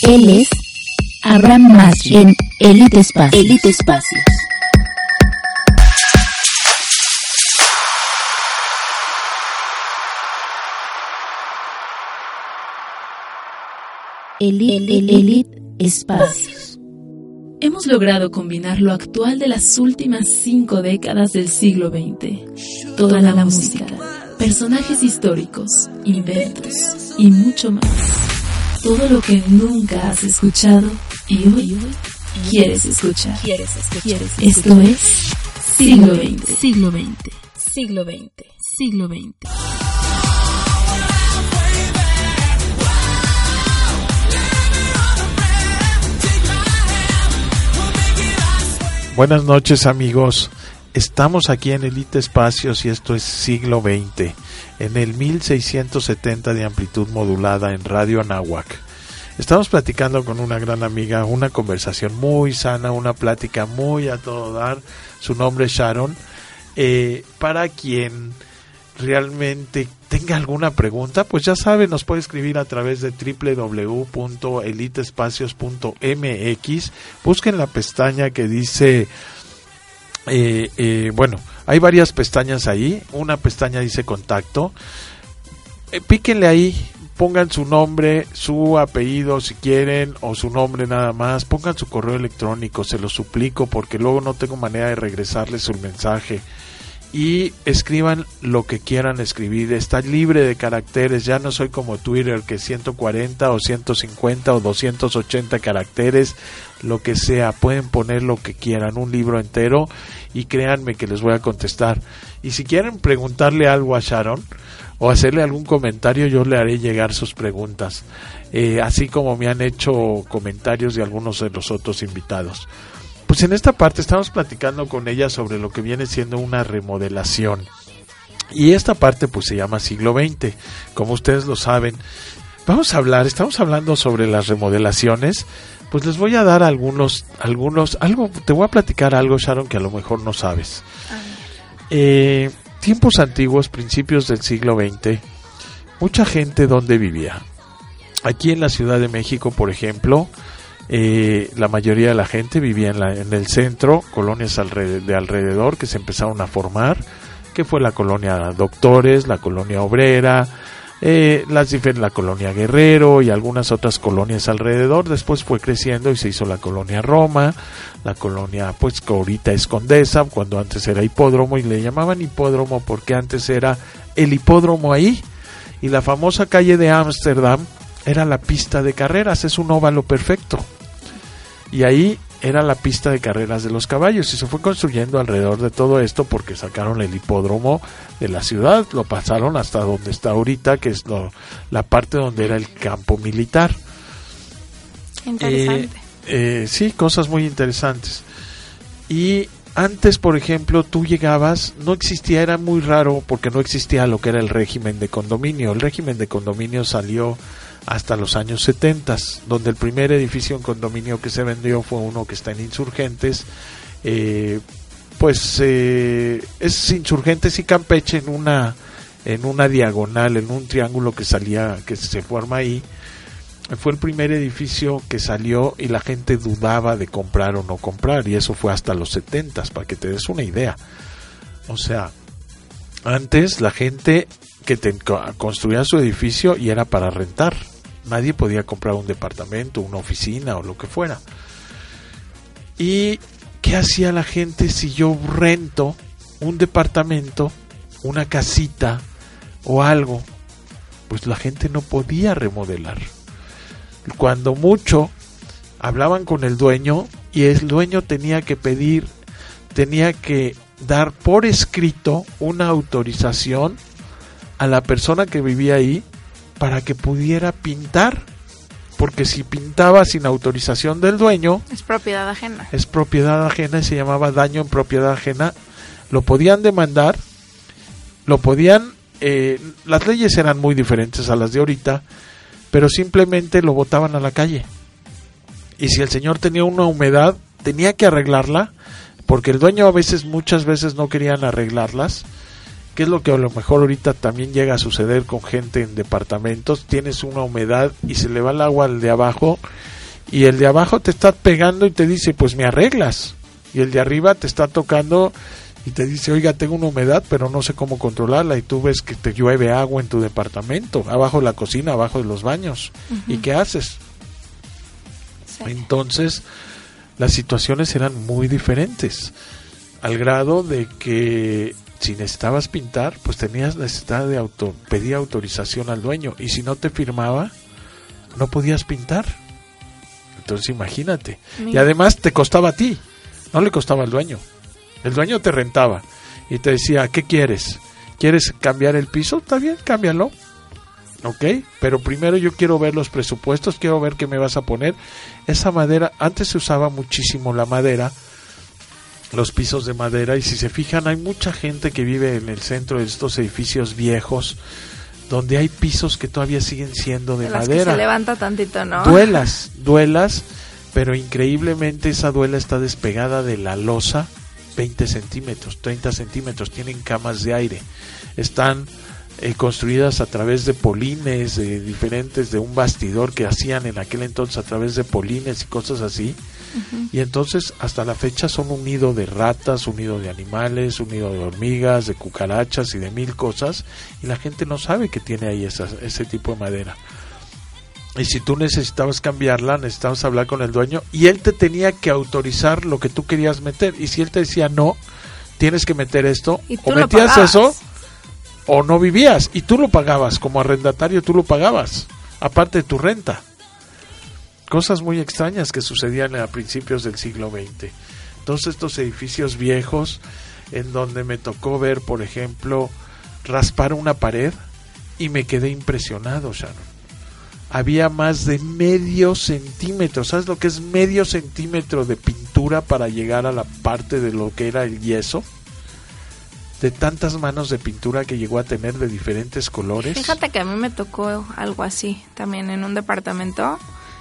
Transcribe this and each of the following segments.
Él es Abraham Masri en Elite Espacios. Elite Espacios. Elite Espacios. Hemos logrado combinar lo actual de las últimas 5 décadas del siglo XX. Toda la música, personajes históricos, inventos y mucho más. Todo lo que nunca has escuchado y hoy quieres escuchar. Esto es Siglo XX. Siglo XX. Siglo XX. Siglo XX. Buenas noches, amigos. Estamos aquí en Elite Espacios y esto es Siglo XX, en el 1670 de amplitud modulada en Radio Anáhuac. Estamos platicando con una gran amiga, una conversación muy sana, una plática muy a todo dar. Su nombre es Sharon. Para quien realmente tenga alguna pregunta, pues ya sabe, nos puede escribir a través de www.elitespacios.mx. Busquen la pestaña que dice bueno, hay varias pestañas ahí. Una pestaña dice contacto, píquenle ahí, pongan su nombre, su apellido si quieren, o su nombre nada más, pongan su correo electrónico, se lo suplico porque luego no tengo manera de regresarles su mensaje. Y escriban lo que quieran escribir, está libre de caracteres, ya no soy como Twitter que 140 o 150 o 280 caracteres, lo que sea, pueden poner lo que quieran, un libro entero, y créanme que les voy a contestar. Y si quieren preguntarle algo a Sharon o hacerle algún comentario, yo le haré llegar sus preguntas, así como me han hecho comentarios de algunos de los otros invitados. Pues en esta parte estamos platicando con ella sobre lo que viene siendo una remodelación. Y esta parte pues se llama Siglo XX, como ustedes lo saben. Estamos hablando sobre las remodelaciones. Pues les voy a dar te voy a platicar algo, Sharon, que a lo mejor no sabes. Tiempos antiguos, principios del siglo XX, mucha gente ¿dónde vivía? Aquí en la Ciudad de México, por ejemplo, la mayoría de la gente vivía en el centro, colonias de alrededor que se empezaron a formar, que fue la colonia Doctores, la colonia Obrera, la colonia Guerrero y algunas otras colonias alrededor. Después fue creciendo y se hizo la colonia Roma, la colonia pues que ahorita es Condesa, cuando antes era Hipódromo, y le llamaban Hipódromo porque antes era el hipódromo ahí, y la famosa calle de Ámsterdam era la pista de carreras, es un óvalo perfecto, y ahí era la pista de carreras de los caballos, y se fue construyendo alrededor de todo esto porque sacaron el hipódromo de la ciudad, lo pasaron hasta donde está ahorita, que es la parte donde era el campo militar. Interesante. Sí, cosas muy interesantes. Y antes, por ejemplo, tú llegabas, no existía, era muy raro porque no existía lo que era el régimen de condominio. El régimen de condominio salió hasta los años 70, donde el primer edificio en condominio que se vendió fue uno que está en Insurgentes, es Insurgentes y Campeche en una diagonal, en un triángulo que se forma ahí. Fue el primer edificio que salió y la gente dudaba de comprar o no comprar, y eso fue hasta los 70, para que te des una idea. O sea, antes la gente que construía su edificio y era para rentar, nadie podía comprar un departamento, una oficina o lo que fuera. ¿Y qué hacía la gente si yo rento un departamento, una casita o algo? Pues la gente no podía remodelar. Cuando mucho hablaban con el dueño, y el dueño tenía que dar por escrito una autorización a la persona que vivía ahí para que pudiera pintar, porque si pintaba sin autorización del dueño, es propiedad ajena. Es propiedad ajena y se llamaba daño en propiedad ajena. Lo podían demandar, las leyes eran muy diferentes a las de ahorita, pero simplemente lo botaban a la calle. Y si el señor tenía una humedad, tenía que arreglarla, porque el dueño muchas veces no querían arreglarlas, que es lo que a lo mejor ahorita también llega a suceder con gente en departamentos. Tienes una humedad y se le va el agua al de abajo y el de abajo te está pegando y te dice, pues me arreglas, y el de arriba te está tocando y te dice, oiga, tengo una humedad pero no sé cómo controlarla, y tú ves que te llueve agua en tu departamento, abajo de la cocina, abajo de los baños. ¿Y qué haces? Sí. Entonces las situaciones eran muy diferentes, al grado de que si necesitabas pintar, pues tenías necesidad de pedir autorización al dueño, y si no te firmaba, no podías pintar. Entonces imagínate. Y además te costaba a ti, no le costaba al dueño. El dueño te rentaba y te decía, ¿qué quieres? ¿Quieres cambiar el piso? Está bien, cámbialo. ¿Ok? Pero primero yo quiero ver los presupuestos, quiero ver qué me vas a poner. Esa madera, antes se usaba muchísimo la madera, los pisos de madera, y si se fijan hay mucha gente que vive en el centro de estos edificios viejos donde hay pisos que todavía siguen siendo de madera. Que se levanta tantito, ¿no? Duelas, pero increíblemente esa duela está despegada de la losa 20 centímetros, 30 centímetros, tienen camas de aire, están construidas a través de polines diferentes, de un bastidor que hacían en aquel entonces a través de polines y cosas así. Y entonces hasta la fecha son un nido de ratas, un nido de animales, un nido de hormigas, de cucarachas y de mil cosas, y la gente no sabe que tiene ahí ese tipo de madera. Y si tú necesitabas cambiarla, necesitabas hablar con el dueño y él te tenía que autorizar lo que tú querías meter, y si él te decía no, tienes que meter esto, o metías eso o no vivías, y tú lo pagabas como arrendatario, tú lo pagabas aparte de tu renta. Cosas muy extrañas que sucedían a principios del siglo XX. Todos estos edificios viejos en donde me tocó ver, por ejemplo, raspar una pared y me quedé impresionado, Sharon. Había más de medio centímetro, ¿sabes lo que es medio centímetro de pintura para llegar a la parte de lo que era el yeso? De tantas manos de pintura que llegó a tener de diferentes colores. Fíjate que a mí me tocó algo así, también en un departamento.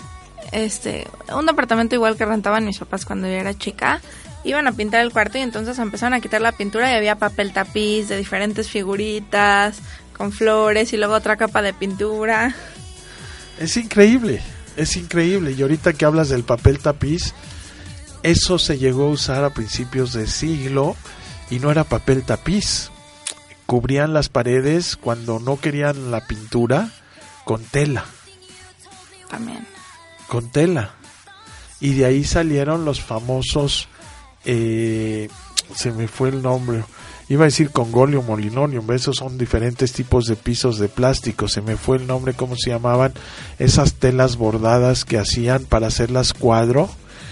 Un departamento igual que rentaban mis papás cuando yo era chica. Iban a pintar el cuarto y entonces empezaron a quitar la pintura y había papel tapiz de diferentes figuritas con flores y luego otra capa de pintura. Es increíble. Y ahorita que hablas del papel tapiz, eso se llegó a usar a principios de siglo y no era papel tapiz. Cubrían las paredes cuando no querían la pintura con tela. También. Con tela, y de ahí salieron los famosos se me fue el nombre, iba a decir Congolium o Linoleum, esos son diferentes tipos de pisos de plástico, se me fue el nombre, cómo se llamaban esas telas bordadas que hacían para hacerlas cuadro,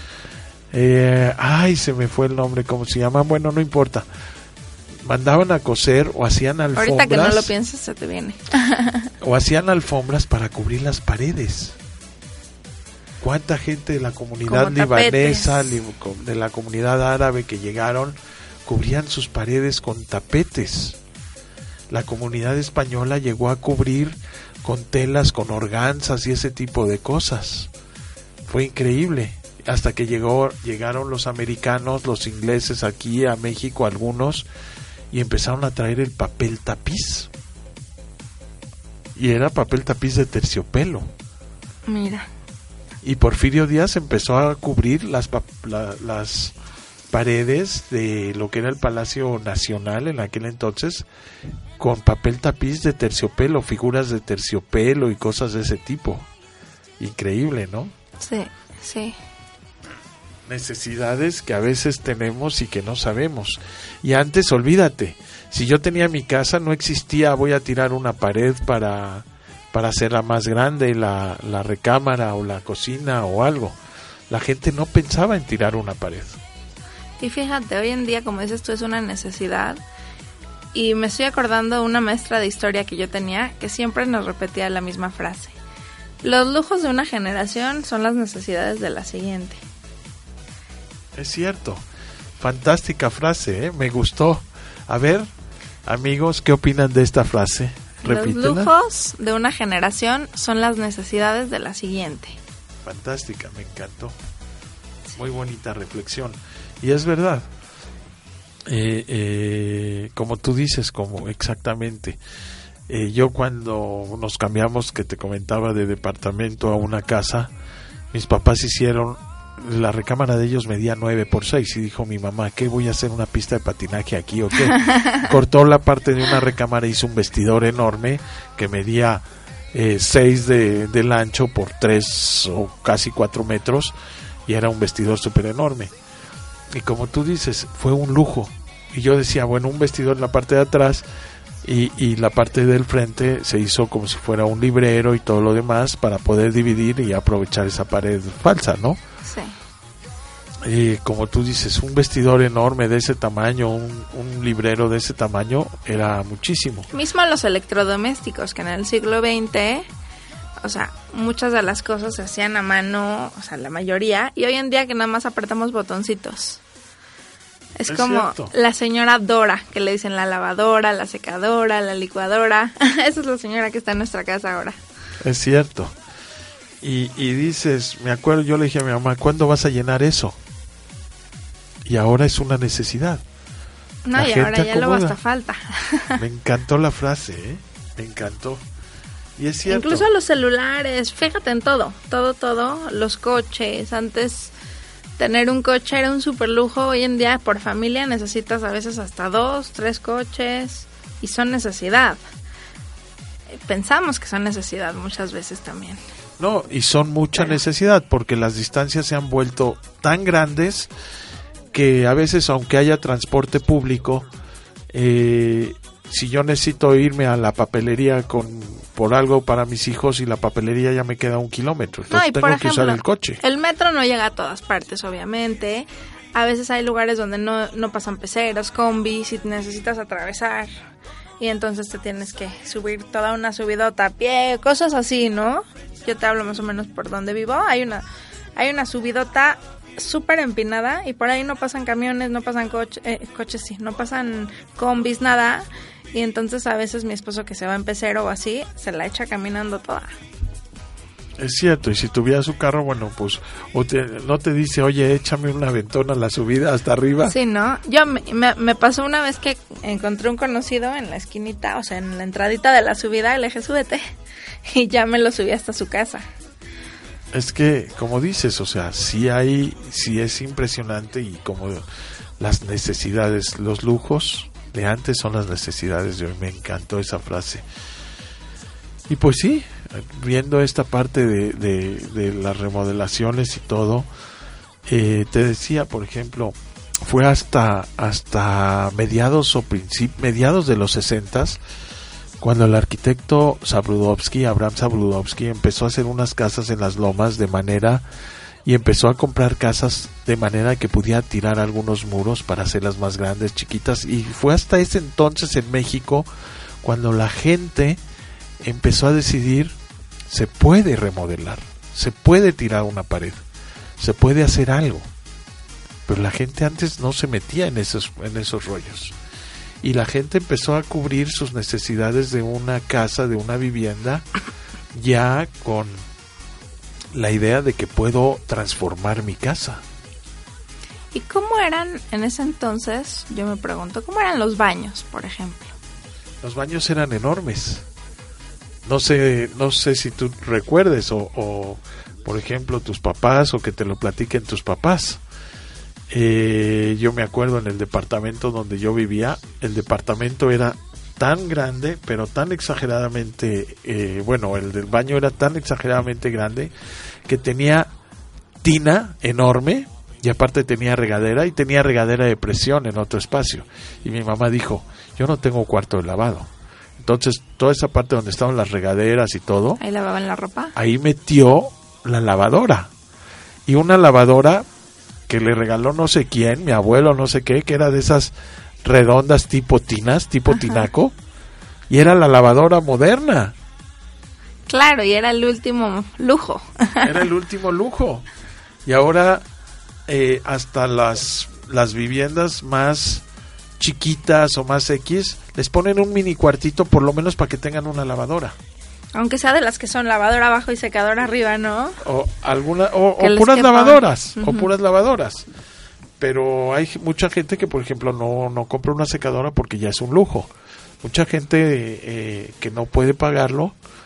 se me fue el nombre, cómo se llaman, bueno, no importa, mandaban a coser o hacían alfombras. Ahorita que no lo piensas se te viene. O hacían alfombras para cubrir las paredes. ¿Cuánta gente de la comunidad libanesa, de la comunidad árabe que llegaron, cubrían sus paredes con tapetes? La comunidad española llegó a cubrir con telas, con organzas y ese tipo de cosas. Fue increíble. Hasta que llegaron los americanos, los ingleses aquí a México, algunos, y empezaron a traer el papel tapiz. Y era papel tapiz de terciopelo. Mira. Y Porfirio Díaz empezó a cubrir las paredes de lo que era el Palacio Nacional en aquel entonces con papel tapiz de terciopelo, figuras de terciopelo y cosas de ese tipo. Increíble, ¿no? Sí. Necesidades que a veces tenemos y que no sabemos. Y antes, olvídate, si yo tenía mi casa no existía, voy a tirar una pared para hacerla más grande, la recámara o la cocina o algo. La gente no pensaba en tirar una pared. Y fíjate, hoy en día, como dices tú, es una necesidad. Y me estoy acordando de una maestra de historia que yo tenía que siempre nos repetía la misma frase. Los lujos de una generación son las necesidades de la siguiente. Es cierto. Fantástica frase, me gustó. A ver, amigos, ¿qué opinan de esta frase? Repítela. Los lujos de una generación son las necesidades de la siguiente. Fantástica, me encantó. Sí. Muy bonita reflexión. Y es verdad. Como tú dices, como exactamente. Yo cuando nos cambiamos, que te comentaba, de departamento a una casa, mis papás hicieron, la recámara de ellos medía 9x6 y dijo mi mamá, ¿qué voy a hacer una pista de patinaje aquí o qué? Cortó la parte de una recámara, hizo un vestidor enorme que medía 6 del ancho por 3 o casi 4 metros y era un vestidor súper enorme. Y como tú dices, fue un lujo. Y yo decía, bueno, un vestidor en la parte de atrás y la parte del frente se hizo como si fuera un librero y todo lo demás para poder dividir y aprovechar esa pared falsa, ¿no? Sí. Como tú dices, un vestidor enorme de ese tamaño, un librero de ese tamaño, era muchísimo. Mismo los electrodomésticos, que en el siglo XX, o sea, muchas de las cosas se hacían a mano, o sea, la mayoría, y hoy en día que nada más apretamos botoncitos. Es como cierto. La señora Dora, que le dicen la lavadora, la secadora, la licuadora. Esa es la señora que está en nuestra casa ahora. Es cierto. Y dices, me acuerdo, yo le dije a mi mamá, ¿cuándo vas a llenar eso? Y ahora es una necesidad. No, La y gente ahora ya luego acomoda. hasta falta. Me encantó la frase, ¿eh? Me encantó. Y es cierto. Incluso los celulares, fíjate en todo, los coches. Antes tener un coche era un super lujo, hoy en día por familia necesitas a veces hasta 2, 3 coches y son necesidad. Pensamos que son necesidad muchas veces también. No, y son mucha necesidad porque las distancias se han vuelto tan grandes que a veces, aunque haya transporte público, si yo necesito irme a la papelería por algo para mis hijos y la papelería ya me queda 1 kilómetro, entonces No, tengo por que ejemplo, usar el coche. El metro no llega a todas partes, obviamente. A veces hay lugares donde no pasan peceros, combis, y necesitas atravesar. Y entonces te tienes que subir toda una subidota a pie, cosas así, ¿no? Yo te hablo más o menos por donde vivo. Hay una subidota súper empinada y por ahí no pasan camiones, no pasan coches, sí, no pasan combis, nada. Y entonces a veces mi esposo, que se va en pecero o así, se la echa caminando toda. Es cierto, y si tuviera su carro, bueno, pues no te dice, oye, échame una aventón a la subida hasta arriba. Sí, ¿no? Yo me pasó una vez que encontré un conocido en la esquinita, o sea, en la entradita de la subida, y le dije, súbete, y ya me lo subí hasta su casa. Es que, como dices, o sea, sí es impresionante, y como las necesidades, los lujos de antes son las necesidades de hoy. Me encantó esa frase. Y pues sí, viendo esta parte de las remodelaciones y todo, te decía, por ejemplo, fue hasta mediados de los 60s cuando el arquitecto Abraham Zabludovsky empezó a hacer unas casas en las lomas y empezó a comprar casas de manera que pudiera tirar algunos muros para hacerlas más grandes, chiquitas, y fue hasta ese entonces en México cuando la gente empezó a decidir, se puede remodelar, se puede tirar una pared, se puede hacer algo. Pero la gente antes no se metía en esos rollos. Y la gente empezó a cubrir sus necesidades de una casa, de una vivienda, ya con la idea de que puedo transformar mi casa. ¿Y cómo eran en ese entonces? Yo me pregunto, ¿cómo eran los baños, por ejemplo? Los baños eran enormes. No sé si tú recuerdes o por ejemplo, tus papás, o que te lo platiquen tus papás. Yo me acuerdo en el departamento donde yo vivía, el departamento era tan grande, pero tan exageradamente, el del baño era tan exageradamente grande que tenía tina enorme y aparte tenía regadera, y tenía regadera de presión en otro espacio. Y mi mamá dijo, yo no tengo cuarto de lavado. Entonces, toda esa parte donde estaban las regaderas y todo, ¿Ahí lavaban la ropa? ahí metió la lavadora. Y una lavadora que le regaló no sé quién, mi abuelo no sé qué, que era de esas redondas tipo tinas, tipo tinaco, y era la lavadora moderna. Claro, y era el último lujo. Era el último lujo. Y ahora hasta las viviendas más chiquitas o más X les ponen un mini cuartito por lo menos para que tengan una lavadora. Aunque sea de las que son lavadora abajo y secadora arriba, ¿no? O Que les puras quepa. lavadoras, Ujú. o puras lavadoras. Pero hay mucha gente que, por ejemplo, no compra una secadora porque ya es un lujo. Mucha gente que no puede pagarlo,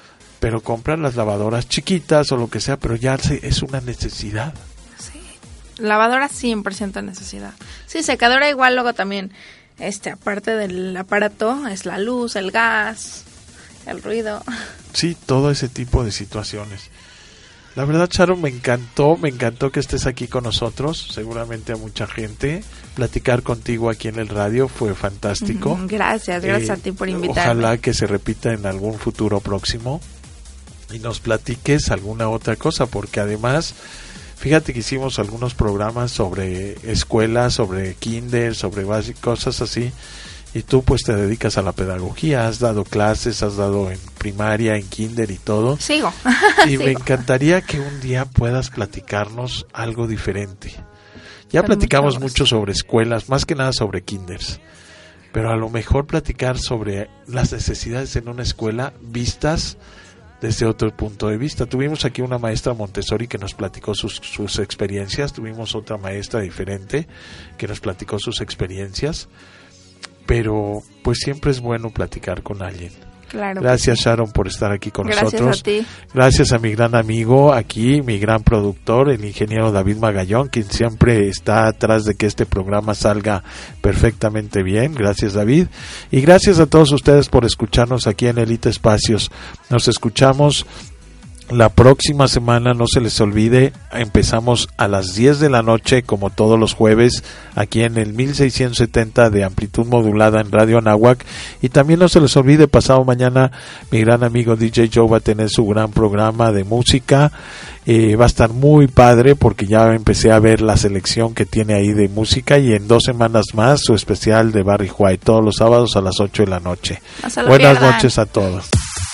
pero compran las lavadoras chiquitas o lo que sea, pero ya es una necesidad. Sí, lavadora 100% necesidad. Sí, secadora igual, luego también, aparte del aparato, es la luz, el gas, el ruido. Sí, todo ese tipo de situaciones. La verdad, Sharon, me encantó que estés aquí con nosotros, seguramente a mucha gente. Platicar contigo aquí en el radio fue fantástico. Gracias a ti por invitarme. Ojalá que se repita en algún futuro próximo y nos platiques alguna otra cosa, porque además, fíjate que hicimos algunos programas sobre escuelas, sobre kinder, sobre cosas así, y tú pues te dedicas a la pedagogía, has dado clases, has dado en primaria, en kinder y todo. Sigo. Y me encantaría que un día puedas platicarnos algo diferente. Ya platicamos mucho sobre escuelas, más que nada sobre kinders, pero a lo mejor platicar sobre las necesidades en una escuela vistas desde otro punto de vista. Tuvimos aquí una maestra Montessori que nos platicó sus experiencias, tuvimos otra maestra diferente que nos platicó sus experiencias, pero pues siempre es bueno platicar con alguien. Claro. Gracias, Sharon, por estar aquí con nosotros. Gracias a ti. Gracias a mi gran amigo aquí, mi gran productor, el ingeniero David Magallón, quien siempre está atrás de que este programa salga perfectamente bien. Gracias, David. Y gracias a todos ustedes por escucharnos aquí en Elite Espacios. Nos escuchamos la próxima semana, no se les olvide, empezamos a las 10 de la noche como todos los jueves aquí en el 1670 de amplitud modulada en Radio Anáhuac, y también no se les olvide, pasado mañana mi gran amigo DJ Joe va a tener su gran programa de música, va a estar muy padre porque ya empecé a ver la selección que tiene ahí de música, y en 2 semanas más su especial de Barry White todos los sábados a las 8 de la noche. Buenas noches a todos.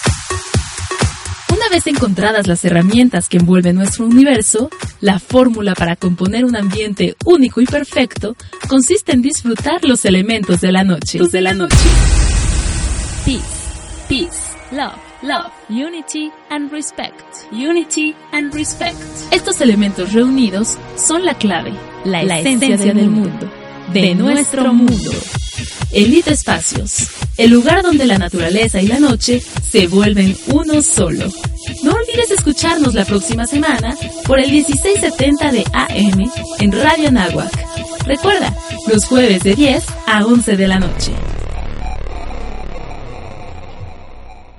Una vez encontradas las herramientas que envuelven nuestro universo, la fórmula para componer un ambiente único y perfecto consiste en disfrutar los elementos de la noche. Peace, peace, love, love, unity and respect. Unity and respect. Estos elementos reunidos son la clave, la esencia del mundo, de nuestro mundo. Elite Espacios, el lugar donde la naturaleza y la noche se vuelven uno solo. No olvides escucarnos la próxima semana por el 1670 de AM en Radio Anáhuac. Recuerda, los jueves de 10 a 11 de la noche.